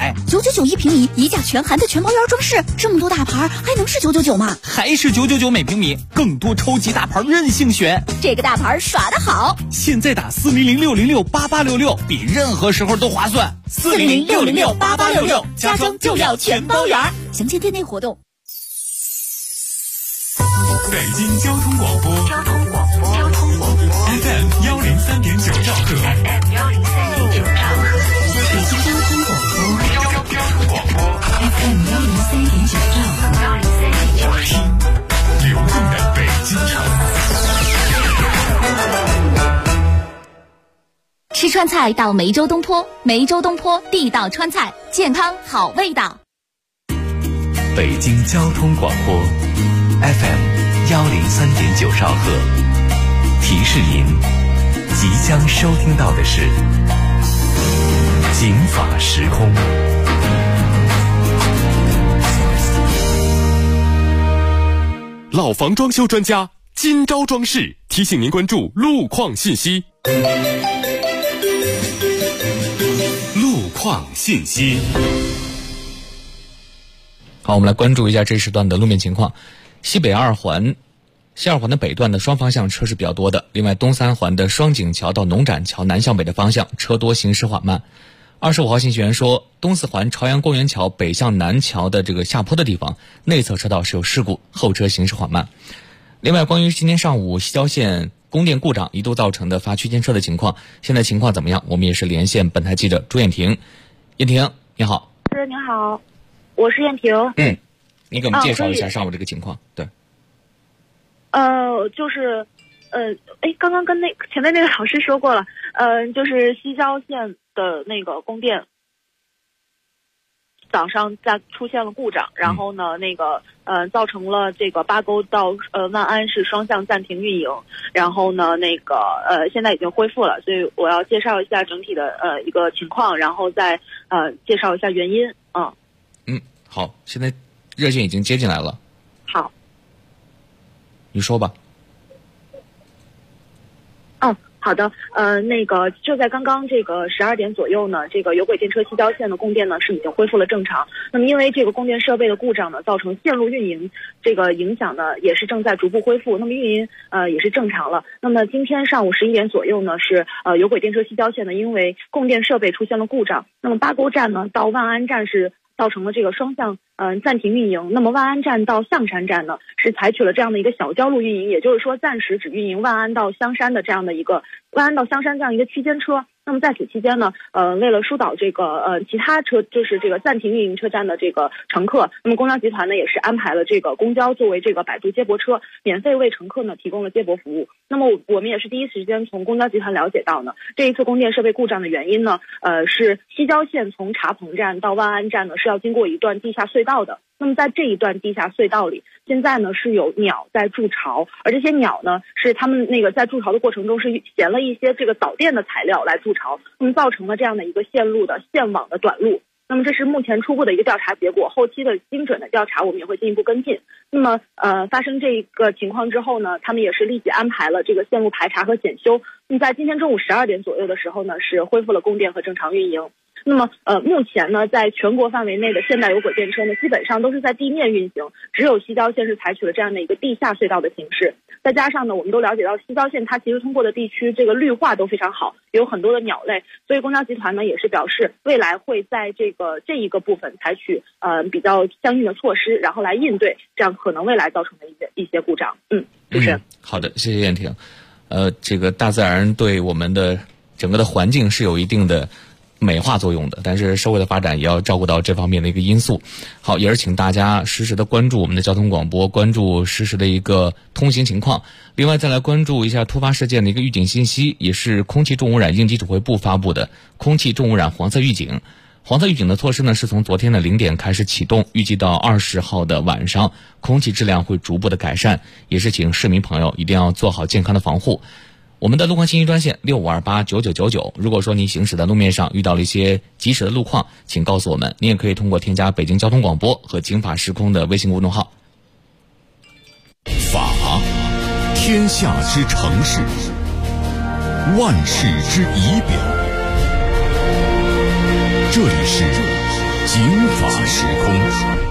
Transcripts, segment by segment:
999一平米，一价全含的全包圆装饰，这么多大牌还能是999吗？ 还是999每平米，更多超级大牌任性选。 这个大牌耍得好！ 现在打400-606-8866，比任何时候都划算。 400-606-8866，家装就要全包圆。详见店内活动。 北京交通广播FM 103.9兆赫，北京交通广播 FM 103.9兆赫，听流动的北京城。 吃川菜到梅州东坡，梅州东坡地道川菜，健康好味道。 北京交通广播 FM 103.9兆赫，提示您即将收听到的是警法时空。 老房装修专家金招装饰提醒您关注路况信息。路况信息。 好，我们来关注一下这时段的路面情况。西二环的北段的双方向车是比较多的，另外东三环的双井桥到农展桥南向北的方向车多，行驶缓慢。25号信息员说，东四环朝阳公园桥北向南桥的这个下坡的地方内侧车道是有事故，后车行驶缓慢。另外，关于今天上午西郊线供电故障一度造成的发区间车的情况，现在情况怎么样？我们也是连线本台记者朱艳婷。艳婷，你好。 是，您好，我是艳婷。 你给我们介绍一下上午这个情况。对。 刚刚跟前面那个老师说过了，就是西郊线的那个供电早上出现了故障，然后呢，造成了这个八沟到万安是双向暂停运营，然后呢，现在已经恢复了，所以我要介绍一下整体的一个情况，然后再介绍一下原因。 好，现在热线已经接进来了。 好， 你说吧。 好的，就在刚刚这个12点左右呢，这个有轨电车西郊线的供电呢是已经恢复了正常。那么因为这个供电设备的故障呢，造成线路运营这个影响呢，也是正在逐步恢复。那么运营也是正常了。那么今天上午11点左右呢，是有轨电车西郊线呢，因为供电设备出现了故障，那么八沟站呢到万安站是造成了这个双向暂停运营。那么万安站到象山站呢是采取了这样的一个小交路运营，也就是说暂时只运营万安到香山这样一个区间车。那么在此期间呢，为了疏导这个其他车，就是这个暂停运营车站的这个乘客，那么公交集团呢也是安排了这个公交作为这个摆渡接驳车，免费为乘客呢提供了接驳服务。那么我们也是第一时间从公交集团了解到呢，这一次供电设备故障的原因呢，是西郊线从茶棚站到万安站呢是要经过一段地下隧道的。那么在这一段地下隧道里，现在呢是有鸟在筑巢，而这些鸟呢是他们在筑巢的过程中是衔了一些这个导电的材料来筑巢，那么造成了这样的一个线网的短路。那么这是目前初步的一个调查结果，后期的精准的调查我们也会进一步跟进。那么发生这个情况之后呢，他们也是立即安排了这个线路排查和检修。那么在今天中午12点左右的时候呢，是恢复了供电和正常运营。那么目前呢，在全国范围内的现代有轨电车呢，基本上都是在地面运行，只有西郊线是采取了这样的一个地下隧道的形式。再加上呢，我们都了解到西郊线它其实通过的地区这个绿化都非常好，有很多的鸟类，所以公交集团呢也是表示未来会在这一个部分采取比较相应的措施，然后来应对这样可能未来造成的一些故障。主持人。 好的，谢谢燕婷。这个大自然对我们的整个的环境是有一定的美化作用的，但是社会的发展也要照顾到这方面的一个因素。好，也是请大家实时的关注我们的交通广播，关注实时的一个通行情况。另外再来关注一下突发事件的一个预警信息，也是空气重污染应急指挥部发布的空气重污染黄色预警。黄色预警的措施呢是从昨天的0点开始启动，预计到20号的晚上空气质量会逐步的改善，也是请市民朋友一定要做好健康的防护。我们的路况信息专线65289999，如果说你行驶的路面上遇到了一些及时的路况，请告诉我们。你也可以通过添加北京交通广播和警法时空的微信公众号。 法，天下之城市，万世之仪表。这里是警法时空。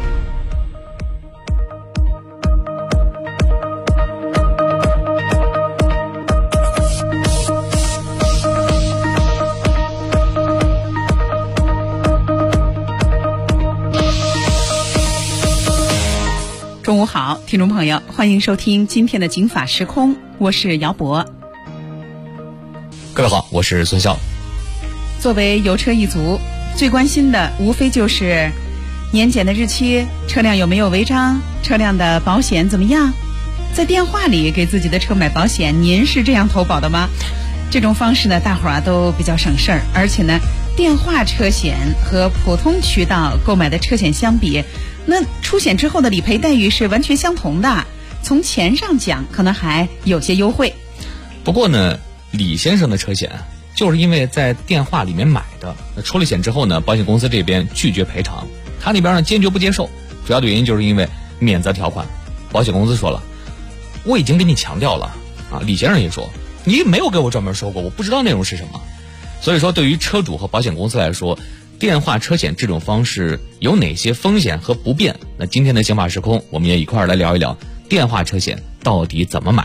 中午好，听众朋友，欢迎收听今天的警法时空，我是姚博。 各位好，我是孙潇。 作为油车一族，最关心的无非就是年检的日期，车辆有没有违章，车辆的保险怎么样。在电话里给自己的车买保险，您是这样投保的吗？这种方式呢，大伙儿都比较省事儿，而且呢，电话车险和普通渠道购买的车险相比，那出险之后的理赔待遇是完全相同的，从钱上讲可能还有些优惠。 不过呢，李先生的车险就是因为在电话里面买的，那出了险之后呢，保险公司这边拒绝赔偿，他那边呢坚决不接受，主要的原因就是因为免责条款。保险公司说了，我已经跟你强调了啊，李先生也说你没有给我专门说过，我不知道内容是什么。所以说对于车主和保险公司来说，电话车险这种方式有哪些风险和不便？那今天的刑法时空，我们也一块儿来聊一聊电话车险到底怎么买。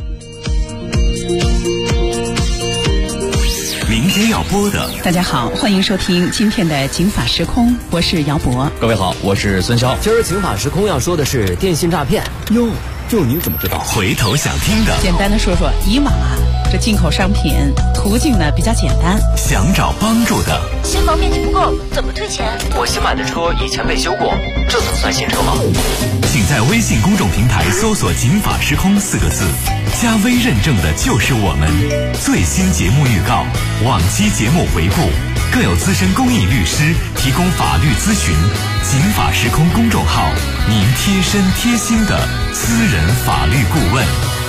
明天要播的， 大家好，欢迎收听今天的警法时空，我是姚博。 各位好，我是孙潇。 今儿警法时空要说的是电信诈骗。 哟，就您怎么知道？回头想听的， 简单的说说，以往这进口商品途径呢比较简单， 想找帮助的， 新房面积不够，怎么退钱？ 我新买的车以前被修过，这总算新车吗？ 请在微信公众平台搜索“警法时空4个字，加微认证的就是我们。最新节目预告、往期节目回顾，更有资深公益律师提供法律咨询。警法时空公众号，您贴身贴心的私人法律顾问。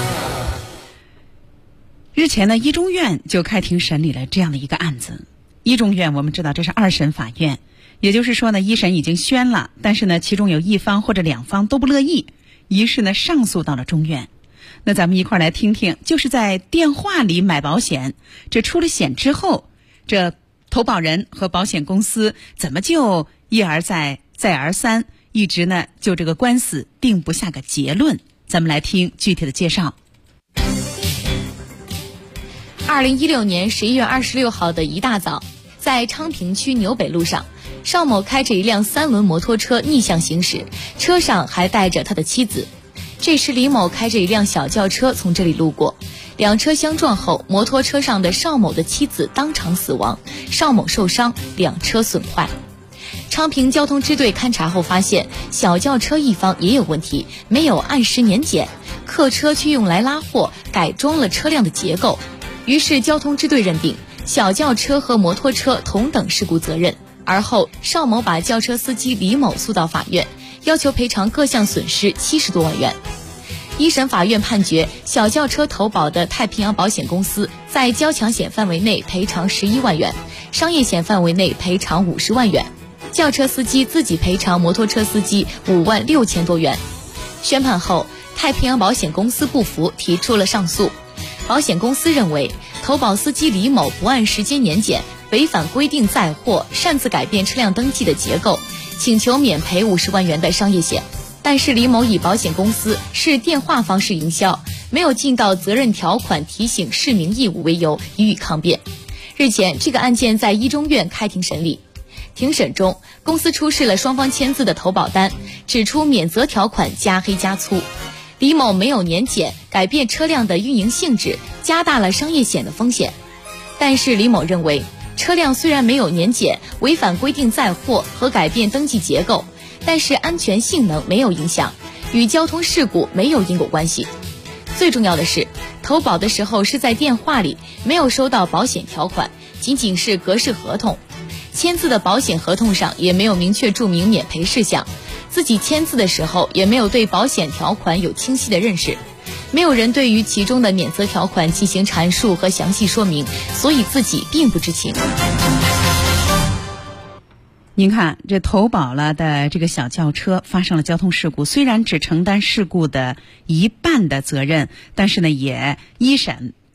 日前呢，一中院就开庭审理了这样的一个案子。一中院我们知道这是二审法院，也就是说呢，一审已经宣了，但是呢，其中有一方或者两方都不乐意，于是呢，上诉到了中院。那咱们一块来听听，就是在电话里买保险，这出了险之后，这投保人和保险公司怎么就一而再再而三，一直呢就这个官司定不下个结论。咱们来听具体的介绍。 2016年11月26号的一大早，在昌平区牛北路上，邵某开着一辆3轮摩托车逆向行驶，车上还带着他的妻子。这时李某开着一辆小轿车从这里路过，两车相撞后，摩托车上的邵某的妻子当场死亡，邵某受伤，两车损坏。昌平交通支队勘查后发现，小轿车一方也有问题，没有按时年检，客车却用来拉货，改装了车辆的结构。于是交通支队认定小轿车和摩托车同等事故责任。而后邵某把轿车司机李某诉到法院，要求赔偿各项损失70多万元。一审法院判决小轿车投保的太平洋保险公司在交强险范围内赔偿11万元，商业险范围内赔偿50万元，轿车司机自己赔偿摩托车司机5万6千多元。宣判后，太平洋保险公司不服，提出了上诉。保险公司认为投保司机李某不按时间年检，违反规定载货，擅自改变车辆登记的结构，请求免赔50万元的商业险。但是李某以保险公司是电话方式营销，没有尽到责任条款提醒市民义务为由，予以抗辩。日前，这个案件在一中院开庭审理。庭审中，公司出示了双方签字的投保单，指出免责条款加黑加粗。李某没有年检，改变车辆的运营性质，加大了商业险的风险。但是李某认为，车辆虽然没有年检，违反规定载货和改变登记结构，但是安全性能没有影响，与交通事故没有因果关系。最重要的是，投保的时候是在电话里，没有收到保险条款，仅仅是格式合同，签字的保险合同上也没有明确注明免赔事项，自己签字的时候也没有对保险条款有清晰的认识，没有人对于其中的免责条款进行阐述和详细说明，所以自己并不知情。 您看，这投保了的这个小轿车发生了交通事故，虽然只承担事故的一半的责任，但是呢，也一审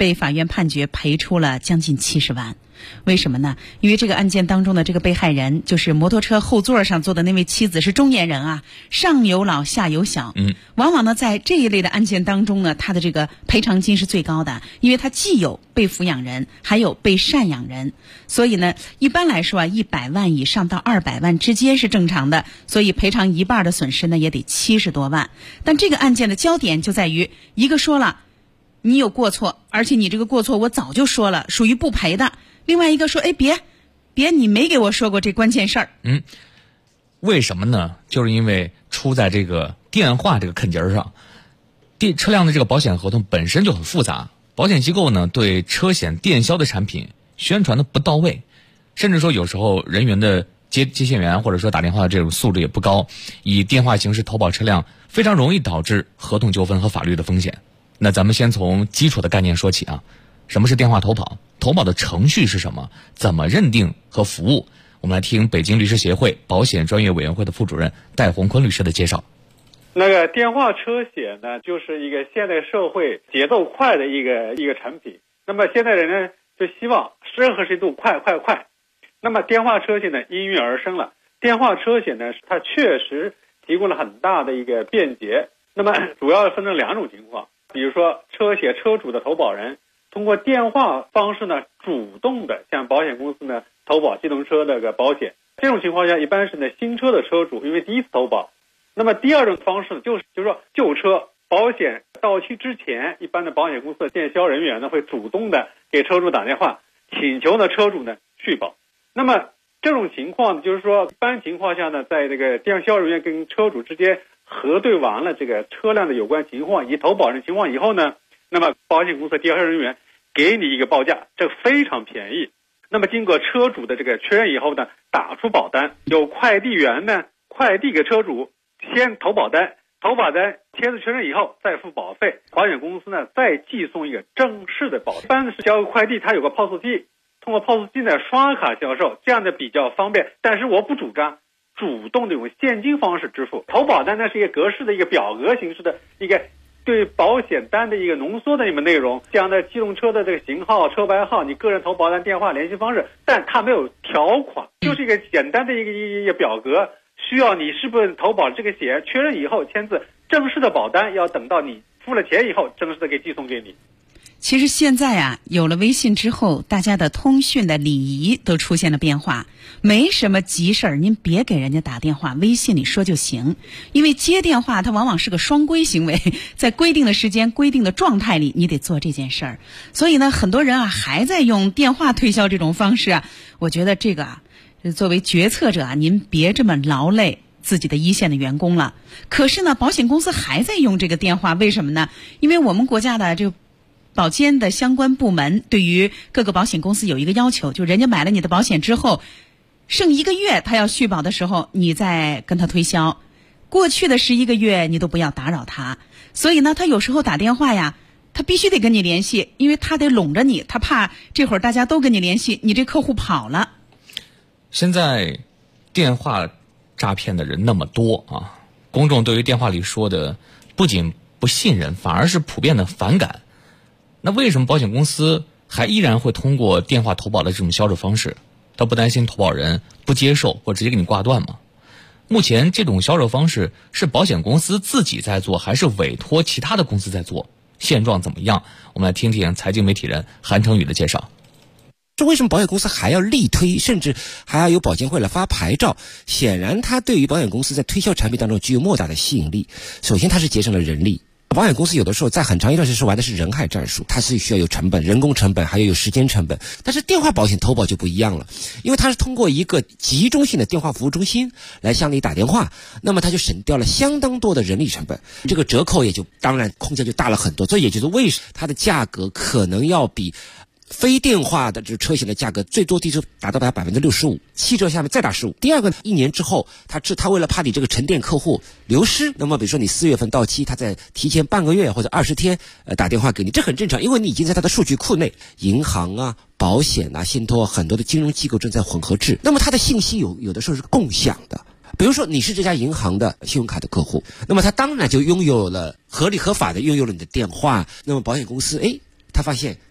被法院判决赔出了将近70万。为什么呢？因为这个案件当中的这个被害人就是摩托车后座上坐的那位妻子是中年人啊，上有老下有小。往往呢在这一类的案件当中呢，他的这个赔偿金是最高的，因为他既有被抚养人还有被赡养人，所以呢一般来说啊100万以上到200万之间是正常的，所以赔偿一半的损失呢也得70多万。但这个案件的焦点就在于，一个说了你有过错，而且你这个过错我早就说了，属于不赔的。另外一个说，哎，别，你没给我说过这关键事儿。 为什么呢？就是因为出在这个电话这个坑节上。车辆的这个保险合同本身就很复杂，保险机构呢对车险电销的产品宣传的不到位，甚至说有时候人员的接线员或者说打电话的这种素质也不高，以电话形式投保车辆非常容易导致合同纠纷和法律的风险。那咱们先从基础的概念说起啊。什么是电话投保？投保的程序是什么？怎么认定和服务？我们来听北京律师协会保险专业委员会的副主任戴宏坤律师的介绍。 那个电话车险呢，就是一个现代社会节奏快的一个产品。那么现代人呢，就希望任何事情都快。那么电话车险呢，应运而生了。电话车险呢，它确实提供了很大的一个便捷。那么主要分成2种情况，比如说车险车主的投保人通过电话方式呢，主动的向保险公司呢投保机动车的个保险。这种情况下，一般是呢新车的车主因为第一次投保。那么第二种方式呢，就是说旧车保险到期之前，一般的保险公司的电销人员呢会主动的给车主打电话，请求呢车主呢续保。那么这种情况就是说，一般情况下呢，在这个电销人员跟车主之间核对完了这个车辆的有关情况以及投保人情况以后呢，那么保险公司的电销人员给你一个报价，这非常便宜。那么经过车主的这个确认以后呢，打出保单，有快递员呢快递给车主，先投保单签字确认以后再付保费，保险公司呢再寄送一个正式的保单。一般是交个快递，它有个 POS 机，通过 POS 机呢刷卡销售，这样的比较方便。但是我不主张主动的用现金方式支付。投保单呢是一个格式的一个表格形式的一个对保险单的一个浓缩的一个内容，这样的机动车的这个型号、车牌号、你个人投保单电话联系方式，但它没有条款，就是一个简单的一个表格，需要你是不是投保这个险确认以后签字，正式的保单要等到你付了钱以后正式的给寄送给你。 其实现在啊，有了微信之后，大家的通讯的礼仪都出现了变化。没什么急事儿，您别给人家打电话，微信里说就行。因为接电话它往往是个双规行为，在规定的时间、规定的状态里，你得做这件事儿。所以呢，很多人啊还在用电话推销这种方式啊。我觉得这个啊，作为决策者啊，您别这么劳累自己的一线的员工了。可是呢，保险公司还在用这个电话，为什么呢？因为我们国家的这个保监的相关部门对于各个保险公司有一个要求，就人家买了你的保险之后，剩1个月他要续保的时候，你再跟他推销。过去的11个月你都不要打扰他。所以呢，他有时候打电话呀，他必须得跟你联系，因为他得拢着你，他怕这会儿大家都跟你联系，你这客户跑了。 现在电话诈骗的人那么多啊，公众对于电话里说的不仅不信任，反而是普遍的反感。那为什么保险公司还依然会通过电话投保的这种销售方式？他不担心投保人不接受或直接给你挂断吗？目前这种销售方式是保险公司自己在做，还是委托其他的公司在做？现状怎么样？我们来听听财经媒体人韩成宇的介绍。 这为什么保险公司还要力推，甚至还要由保监会来发牌照？显然它对于保险公司在推销产品当中具有莫大的吸引力。首先它是节省了人力，保险公司有的时候在很长一段时间玩的是人海战术，它是需要有成本，人工成本，还有时间成本。但是电话保险投保就不一样了，因为它是通过一个集中性的电话服务中心来向你打电话，那么它就省掉了相当多的人力成本，这个折扣也就当然空间就大了很多。这也就是为什么它的价格可能要比非电话的这车险的价格最多低是达到65%，汽车下面再打15%。第二个，1年之后，他为了怕你这个沉淀客户流失，那么比如说你4月份到期，他在提前半个月或者20天打电话给你，这很正常，因为你已经在他的数据库内，银行啊、保险啊、信托很多的金融机构正在混合制，那么他的信息有的时候是共享的。比如说你是这家银行的信用卡的客户，那么他当然就拥有了合理合法的拥有了你的电话，那么保险公司他发现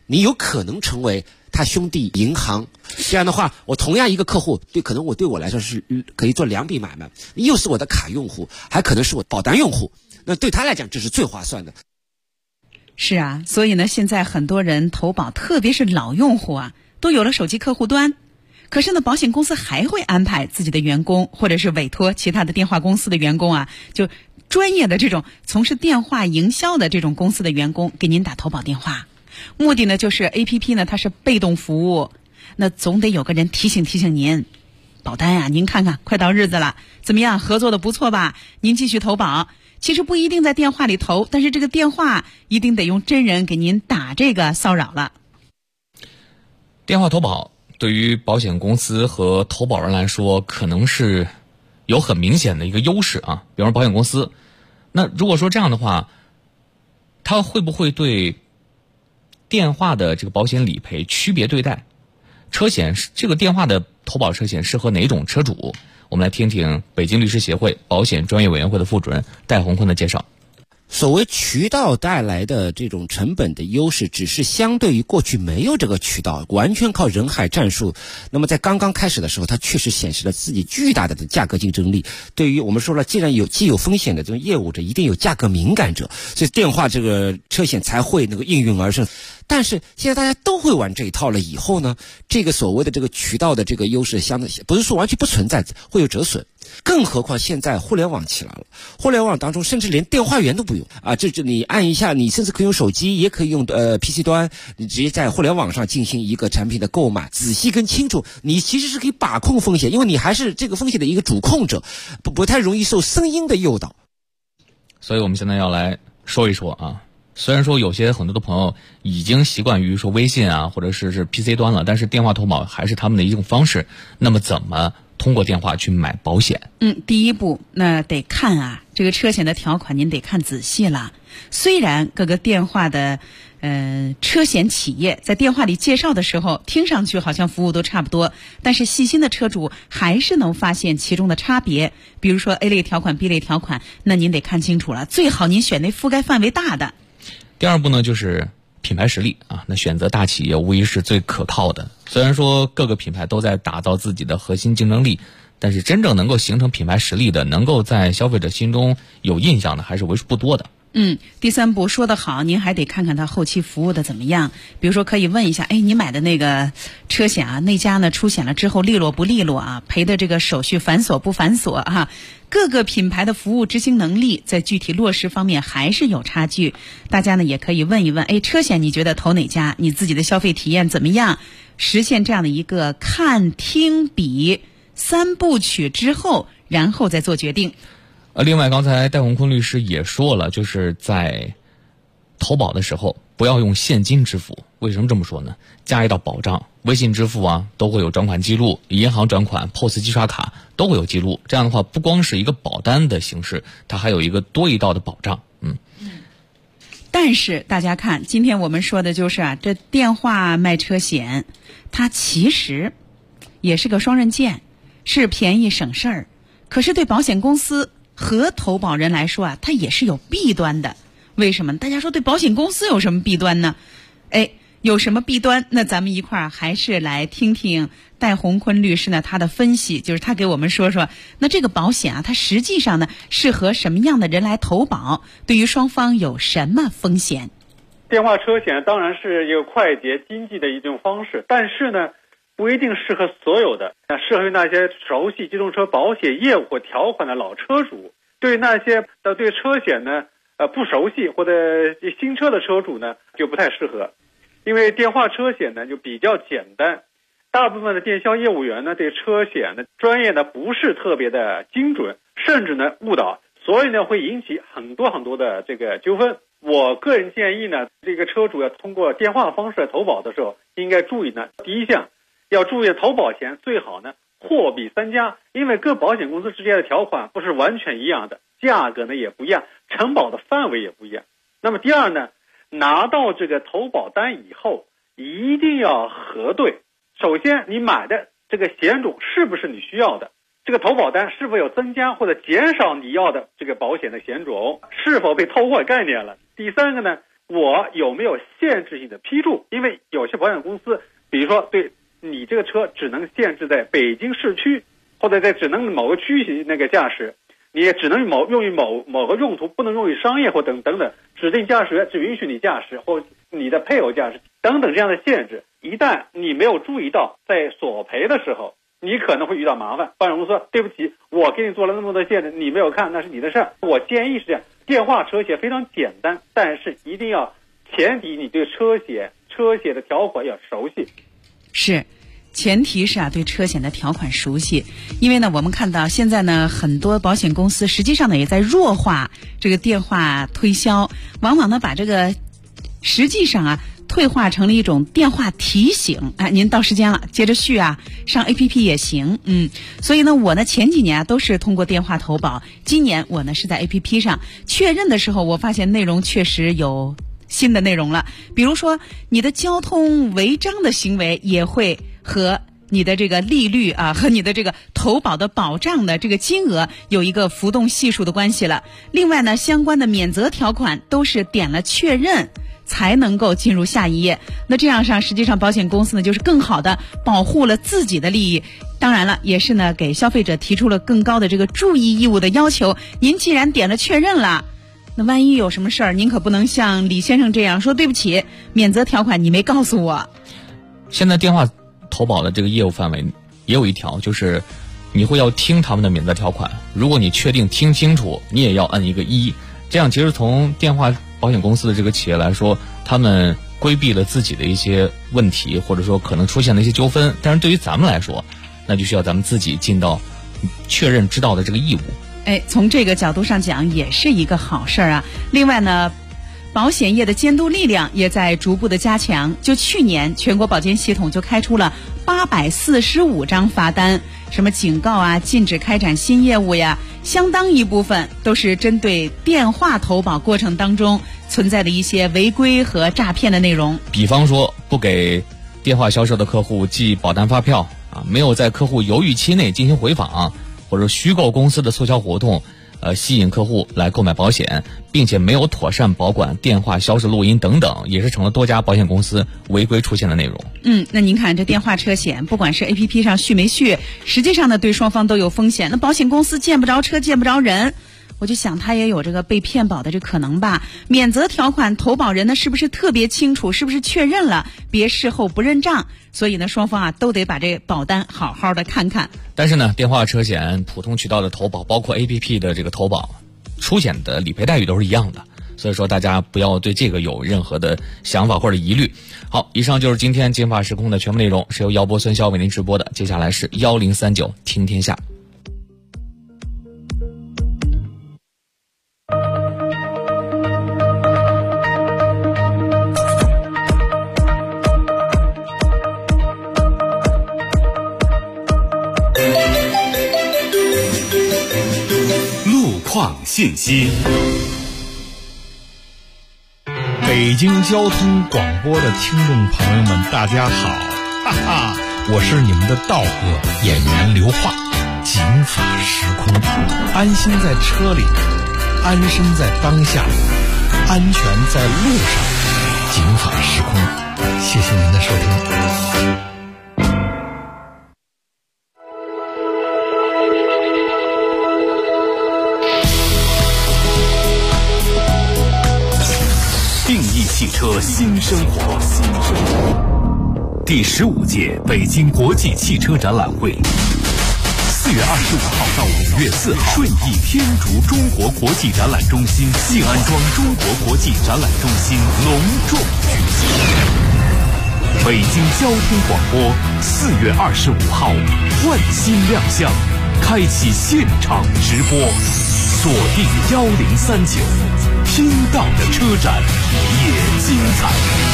你有可能成为他兄弟银行。这样的话，我同样一个客户，可能对我来说是可以做2笔买卖，又是我的卡用户，还可能是我保单用户，那对他来讲这是最划算的。 是啊，所以呢，现在很多人投保，特别是老用户啊，都有了手机客户端。可是呢，保险公司还会安排自己的员工，或者是委托其他的电话公司的员工啊，就专业的这种从事电话营销的这种公司的员工给您打投保电话。目的呢，就是 APP 呢它是被动服务，那总得有个人提醒您，保单啊，您看看快到日子了，怎么样，合作的不错吧？您继续投保。其实不一定在电话里投，但是这个电话一定得用真人给您打这个骚扰了。 电话投保对于保险公司和投保人来说，可能是有很明显的一个优势啊。比方说保险公司，那如果说这样的话，它会不会对电话的这个保险理赔区别对待？车险这个电话的投保车险适合哪种车主？我们来听听北京律师协会保险专业委员会的副主任戴洪坤的介绍。 所谓渠道带来的这种成本的优势，只是相对于过去没有这个渠道，完全靠人海战术。那么在刚刚开始的时候，它确实显示了自己巨大的价格竞争力。对于我们说了，既有风险的这种业务者，一定有价格敏感者，所以电话这个车险才会那个应运而生。但是现在大家都会玩这一套了以后呢，这个所谓的这个渠道的这个优势相对不是说完全不存在，会有折损。更何况现在互联网起来了，互联网当中甚至连电话员都不用啊，这你按一下，你甚至可以用手机，也可以用PC 端，你直接在互联网上进行一个产品的购买，仔细跟清楚，你其实是可以把控风险，因为你还是这个风险的一个主控者，不太容易受声音的诱导。 所以我们现在要来说一说啊，虽然说有些很多的朋友已经习惯于说微信啊，或者是 PC 端了，但是电话投保还是他们的一种方式。那么怎么通过电话去买保险？ 第一步那得看啊，这个车险的条款您得看仔细了。虽然各个电话的车险企业在电话里介绍的时候听上去好像服务都差不多，但是细心的车主还是能发现其中的差别。比如说 A 类条款 B 类条款，那您得看清楚了，最好您选那覆盖范围大的。 第二步呢，就是品牌实力啊，那选择大企业无疑是最可靠的。虽然说各个品牌都在打造自己的核心竞争力，但是真正能够形成品牌实力的，能够在消费者心中有印象的，还是为数不多的。 第三步说得好，您还得看看他后期服务的怎么样。比如说可以问一下，你买的那个车险啊，那家呢出险了之后利落不利落啊，赔的这个手续繁琐不繁琐啊，各个品牌的服务执行能力在具体落实方面还是有差距。大家呢也可以问一问，车险你觉得投哪家？你自己的消费体验怎么样？实现这样的一个看听比3部曲之后，然后再做决定。 另外刚才戴洪坤律师也说了，就是在投保的时候不要用现金支付。为什么这么说呢？加一道保障，微信支付啊都会有转款记录，银行转款 POS 机刷卡都会有记录。这样的话不光是一个保单的形式，它还有一个多一道的保障。 但是大家看，今天我们说的就是这电话卖车险，它其实也是个双刃剑，是便宜省事儿，可是对保险公司和投保人来说它也是有弊端的。为什么？大家说对保险公司有什么弊端呢？有什么弊端？那咱们一块儿还是来听听戴洪坤律师呢他的分析，就是他给我们说说，那这个保险它实际上呢适合什么样的人来投保？对于双方有什么风险？ 电话车险当然是一个快捷经济的一种方式，但是呢不一定适合所有的，适合于那些熟悉机动车保险业务或条款的老车主。对那些对车险呢不熟悉或者新车的车主呢就不太适合。因为电话车险呢就比较简单，大部分的电销业务员呢对车险的专业呢不是特别的精准，甚至呢误导，所以呢会引起很多的这个纠纷。我个人建议呢，这个车主要通过电话方式投保的时候，应该注意呢，第一项要注意投保前最好呢货比三家，因为各保险公司之间的条款不是完全一样的，价格呢也不一样，承保的范围也不一样。那么第二呢，拿到这个投保单以后一定要核对，首先你买的这个险种是不是你需要的，这个投保单是否有增加或者减少你要的这个保险的险种，是否被偷换概念了。第三个呢， 我有没有限制性的批注？因为有些保险公司，比如说对你这个车只能限制在北京市区，或者在只能某个区域那个驾驶，你也只能用于某个用途，不能用于商业或等等，指定驾驶员只允许你驾驶或你的配偶驾驶等等这样的限制。一旦你没有注意到，在索赔的时候，你可能会遇到麻烦。保险公司说对不起，我给你做了那么多限制，你没有看，那是你的事儿。我建议是这样，电话车险非常简单，但是一定要前提你对车险的条款要熟悉。 是，前提是对车险的条款熟悉。因为呢，我们看到现在呢，很多保险公司实际上呢也在弱化这个电话推销，往往呢把这个实际上退化成了一种电话提醒，您到时间了，接着续上 APP 也行。所以呢，我呢前几年都是通过电话投保，今年我呢是在 APP 上确认的时候，我发现内容确实有新的内容了，比如说你的交通违章的行为也会和你的这个利率和你的这个投保的保障的这个金额有一个浮动系数的关系了。另外呢，相关的免责条款都是点了确认才能够进入下一页。那这样实际上保险公司呢就是更好的保护了自己的利益，当然了，也是呢给消费者提出了更高的这个注意义务的要求。您既然点了确认了，那万一有什么事儿，您可不能像李先生这样说对不起，免责条款你没告诉我。 现在电话投保的这个业务范围也有一条，就是你会要听他们的免责条款，如果你确定听清楚，你也要按一个1。这样其实从电话保险公司的这个企业来说，他们规避了自己的一些问题，或者说可能出现的一些纠纷。但是对于咱们来说，那就需要咱们自己尽到确认知道的这个义务。 从这个角度上讲也是一个好事儿另外呢，保险业的监督力量也在逐步的加强。就去年全国保监系统就开出了845张罚单，什么警告禁止开展新业务相当一部分都是针对电话投保过程当中存在的一些违规和诈骗的内容。 比方说不给电话销售的客户寄保单发票没有在客户犹豫期内进行回访，或者虚构公司的促销活动吸引客户来购买保险，并且没有妥善保管电话销售录音等等，也是成了多家保险公司违规出现的内容。 那您看这电话车险，不管是 APP 上续没续，实际上呢对双方都有风险。那保险公司见不着车见不着人，我就想他也有这个被骗保的这可能吧。免责条款投保人呢是不是特别清楚，是不是确认了，别事后不认账。所以呢双方都得把这保单好好的看看。 但是呢电话车险普通渠道的投保，包括 APP 的这个投保，出险的理赔待遇都是一样的，所以说大家不要对这个有任何的想法或者疑虑。好，以上就是今天金法时空的全部内容，是由姚波孙潇为您直播的。接下来是1039听天下。 况信息。 北京交通广播的听众朋友们，大家好，哈哈，我是你们的道哥演员刘化。警法时空，安心在车里，安身在当下，安全在路上。警法时空，谢谢您的收听。 定义汽车新生活，第15届北京国际汽车展览会，4月25号到5月4号，顺义天竺中国国际展览中心、静安庄中国国际展览中心隆重举行。北京交通广播4月25号换新亮相，开启现场直播，锁定1039，听到的车展也精彩。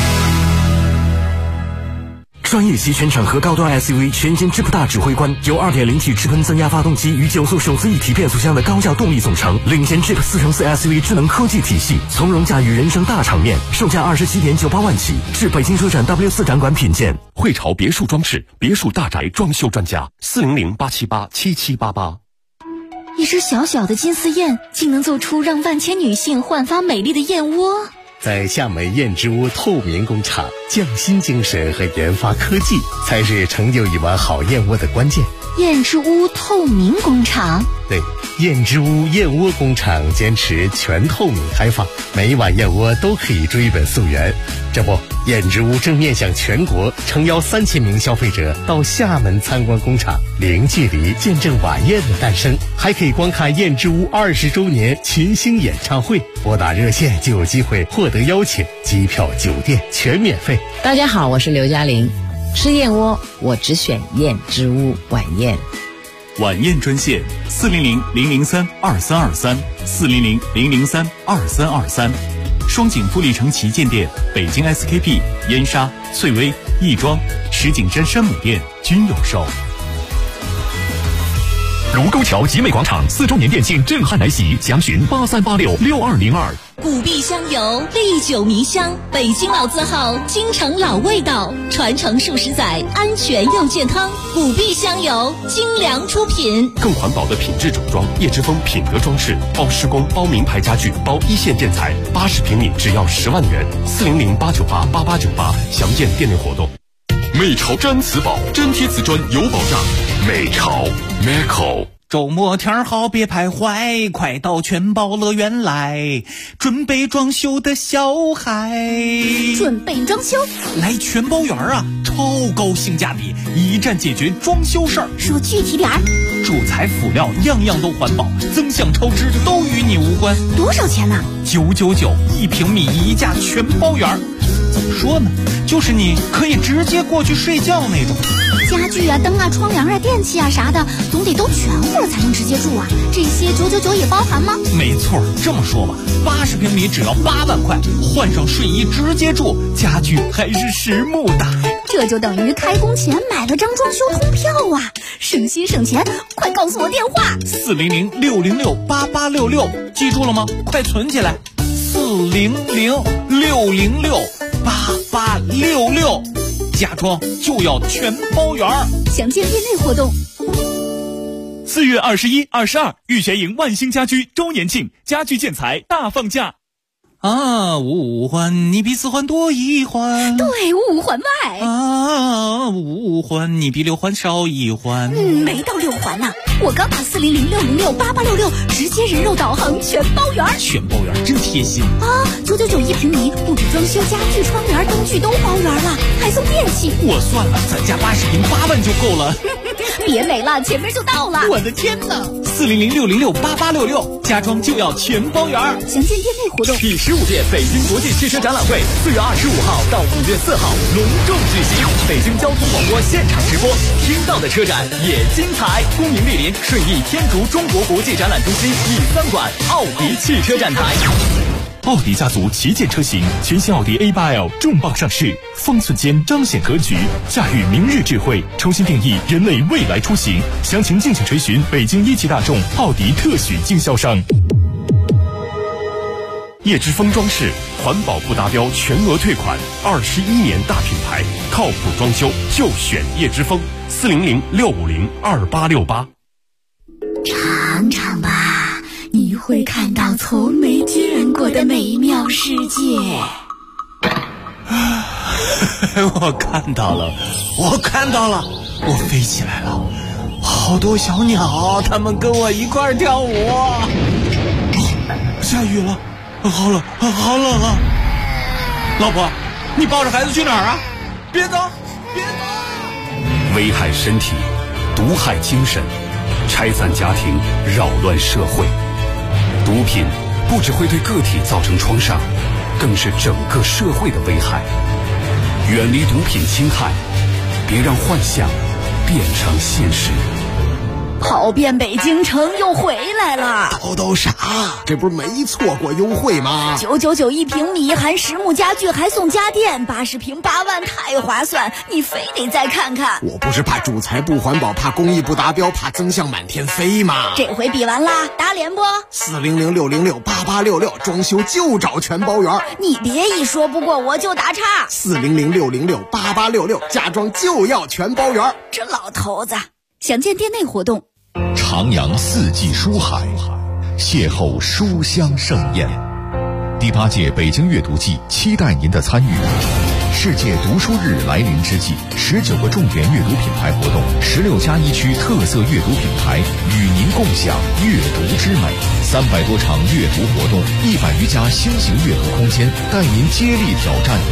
专业级全场和高端 SUV 全新智普大指挥官，由 2.0T 直喷增压发动机与9速手自一体变速箱的高效动力总成，领衔 Jeep 4乘4 SUV 智能科技体系，从容驾驭人生大场面，售价27.98万起，至北京车展 W4 展馆品鉴。 汇潮别墅装饰，别墅大宅装修专家，400-878-7788。 一只小小的金丝燕，竟能做出让万千女性焕发美丽的燕窝。 在厦门燕之屋透明工厂，匠心精神和研发科技才是成就一碗好燕窝的关键。 燕之屋透明工厂， 对，燕之屋燕窝工厂坚持全透明开放，每一碗燕窝都可以追本溯源。这不，燕之屋正面向全国诚邀3000名消费者到厦门参观工厂，零距离见证晚宴的诞生，还可以观看燕之屋20周年群星演唱会。拨打热线就有机会获得邀请，机票、酒店全免费。 大家好，我是刘嘉玲。吃燕窝，我只选燕之屋晚宴。 晚宴专线400-003-2323，400-003-2323。双井富力城旗舰店、北京 SKP、燕莎、翠微、亦庄、石景山山姆店均有售。 卢沟桥集美广场4周年店庆震撼来袭，详询83866202。 古壁香油，历久弥香，北京老字号，京城老味道，传承数十载，安全又健康。古壁香油，精良出品。 更环保的品质整装，叶之峰品德装饰，包施工，包名牌家具，包一线建材，80平米只要10万元，400-898-8898，详见店内活动。 美潮毡瓷宝，真贴瓷砖有保障。美潮 Meco。 周末天好别徘徊，快到全宝乐园来，准备装修的小孩。 准备装修？ 来全宝园啊，超高性价比，一站解决装修事儿。 说具体点儿。 主材辅料样样都环保，增项超支都与你无关。 多少钱呢 ？999，1平米一价全包园。怎么说呢？就是你可以直接过去睡觉那种。 家具啊、灯啊、窗帘啊、电器啊啥的，总得都全乎了才能直接住啊。这些999也包含吗？ 没错，这么说吧，80平米只要8万块，换上睡衣直接住，家具还是实木的。 这就等于开工前买了张装修通票啊，省心省钱。快告诉我电话 ：400-606-8866，记住了吗？快存起来，400-606-8866，家装就要全包圆。 详见店内活动。 4月21、22，玉泉营万兴家居周年庆，家居建材大放价。 五环你比4环多1环， 对，5环外。 5环你比6环少1环。 没到6环呢。我刚打400-606-8866，直接人肉导航全包圆。 全包圆真贴心啊！999平米，不止装修，家具、窗帘、灯具都包圆了，还送电器。 我算了，咱家80平8万就够了。 别美了，前面就到了。 我的天哪！400-606-8866，家装就要全包圆。 详见店内活动。 第15届北京国际汽车展览会4月25号到5月4号隆重举行，北京交通广播现场直播，听到的车展也精彩。恭迎莅临顺义天竺中国国际展览中心E3馆奥迪汽车展台。奥迪家族旗舰车型，全新奥迪 A8L 重磅上市，方寸间彰显格局，驾驭明日智慧，重新定义人类未来出行。详情敬请垂询北京一汽大众奥迪特许经销商。 叶之峰装饰，环保不达标全额退款，21年大品牌，靠谱装修就选叶之峰，400-650-2868。 尝尝吧，你会看到从没见过的美妙世界。 我看到了，我飞起来了，好多小鸟，它们跟我一块跳舞。下雨了，好冷啊！老婆，你抱着孩子去哪儿啊？别走！ 危害身体，毒害精神，拆散家庭，扰乱社会。毒品不只会对个体造成创伤，更是整个社会的危害。远离毒品侵害，别让幻想变成现实。 跑遍北京城又回来了。 叨啥？这不是没错过优惠吗 ？999平米，含实木家具，还送家电，80平8万，太划算！你非得再看看。 我不是怕主材不环保，怕工艺不达标，怕增项满天飞吗？ 这回比完啦，打脸不 ？400-606-8866，装修就找全包圆。 你别一说不过我就打岔。 400-606-8866，家装就要全包圆。 这老头子。详见店内活动。 徜徉四季书海，邂逅书香盛宴， 第8届北京阅读季期待您的参与。世界读书日来临之际，19个重点阅读品牌活动，16家一区特色阅读品牌与您共享阅读之美，300多场阅读活动，100余家新型阅读空间，带您接力挑战